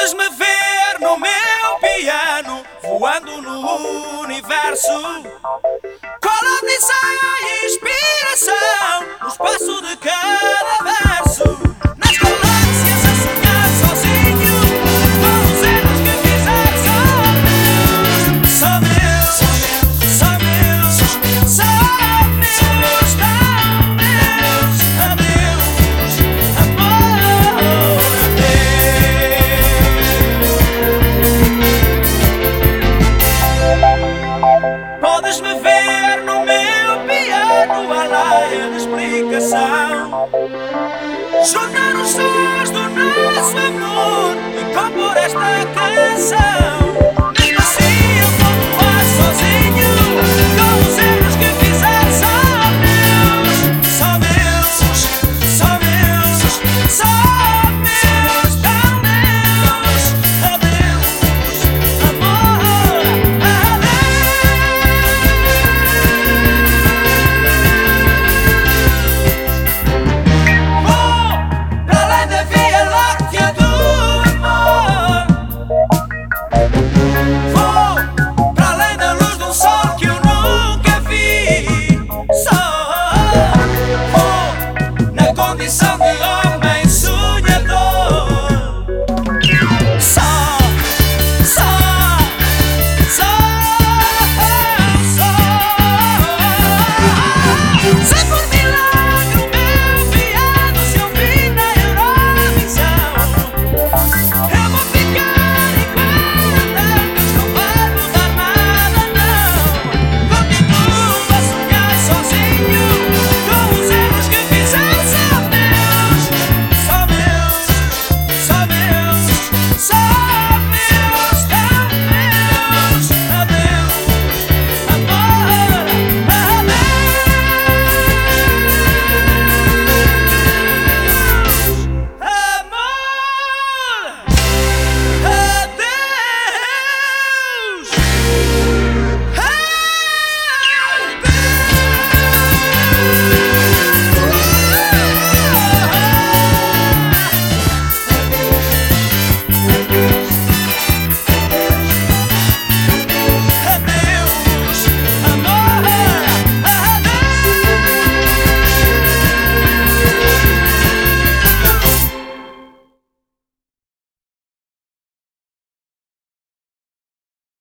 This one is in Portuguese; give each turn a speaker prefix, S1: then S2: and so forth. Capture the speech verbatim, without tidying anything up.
S1: Podes-me ver no meu piano, voando no universo, colonizar a inspiração no espaço de cada verso. Nas galáxias a sonhar sozinho, com os erros que fizer só meus, só meus, só meus, só meus, só meus, tão meus, a meus, amor meu. Podes-me ver no meu piano, além de explicação, juntar os sons do nosso amor e compor esta canção.